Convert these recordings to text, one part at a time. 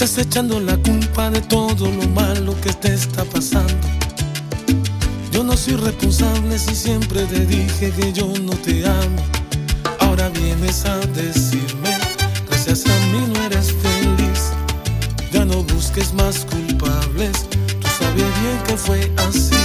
estás echando la culpa de todo lo malo que te está pasando. Yo no soy responsable si siempre te dije que yo no te amo. Ahora vienes a decirme, gracias a mí no eres feliz. Ya no busques más culpables, tú sabes bien que fue así.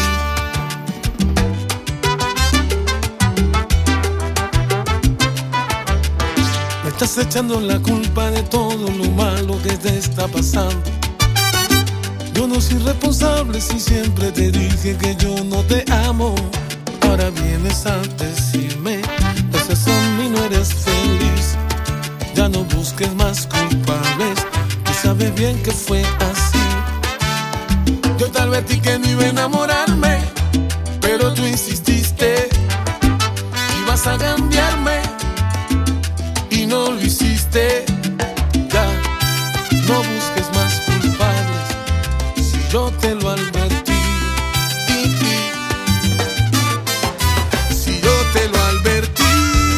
Me estás echando la culpa de todo lo malo que te está pasando. Yo no soy responsable si siempre te dije que yo no te amo. Ahora vienes a decirme, gracias a mí no eres feliz. Ya no busques más culpables, tú sabes bien que fue así. Yo te advertí que no iba a enamorarme, pero tú insististe, ibas a cambiarme y no lo hiciste. Ya, no busques más culpables, si yo te lo advertí. Si yo te lo advertí.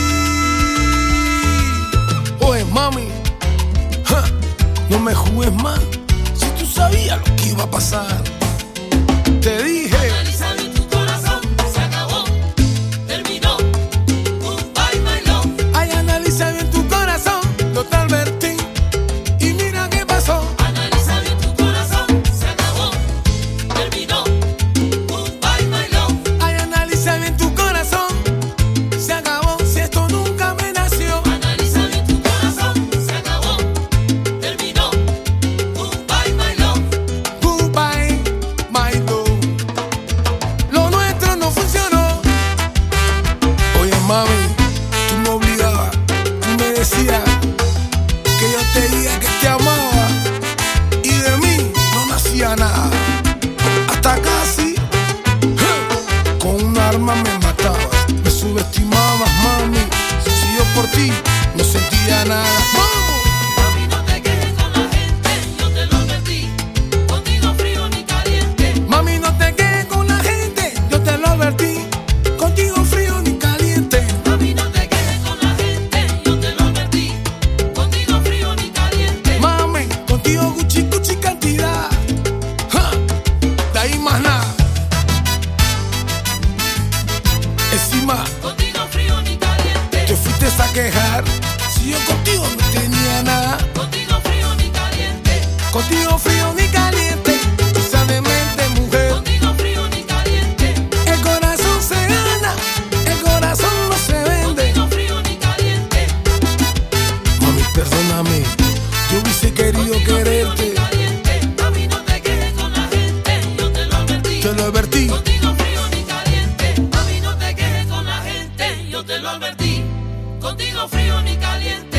Oye, mami, no me jugues más, si tú sabías lo que iba a pasar. Te dije, analiza bien tu corazón, se acabó, terminó, goodbye my love. ay, analiza bien tu corazón, no te advertí, y mira qué pasó. Analiza bien tu corazón, se acabó, terminó, goodbye my love. Ay, analiza bien tu corazón, se acabó, si esto nunca me nació. Analiza bien tu corazón, se acabó, terminó, goodbye my love. Goodbye, my love. Lo nuestro no funcionó. Oye, mami, tú me obligabas, tú me decías que yo te diga que te amaba, y de mí no nacía nada. Hasta casi con un arma me matabas, me subestimabas, mami. Si yo por ti no sentía nada. ¡Vamos! Mami, no te quejes con la gente, yo te lo advertí, contigo frío ni caliente. Mami, no te quedes con la gente, yo te lo advertí, contigo frío ni caliente. Mami, no te quejes con la gente, yo te lo advertí, contigo frío ni caliente. Mami, contigo Gucci, Gucci cantidad, ja, de ahí más nada. Encima, Contigo frío ni caliente. te fuiste a quejar, si yo contigo no tenía nada. Contigo frío ni caliente. Contigo frío ni caliente, tú sabes mente, mujer. Contigo frío ni caliente. El corazón se gana, el corazón no se vende. Contigo frío ni caliente. Mami, perdóname, yo hubiese querido Contigo frío ni quererte, caliente. Mami, no te quejes con la gente, yo te lo advertí. te lo advertí. Contigo frío ni caliente. Mami, no te quejes con la gente, yo te lo advertí. Contigo frío ni caliente.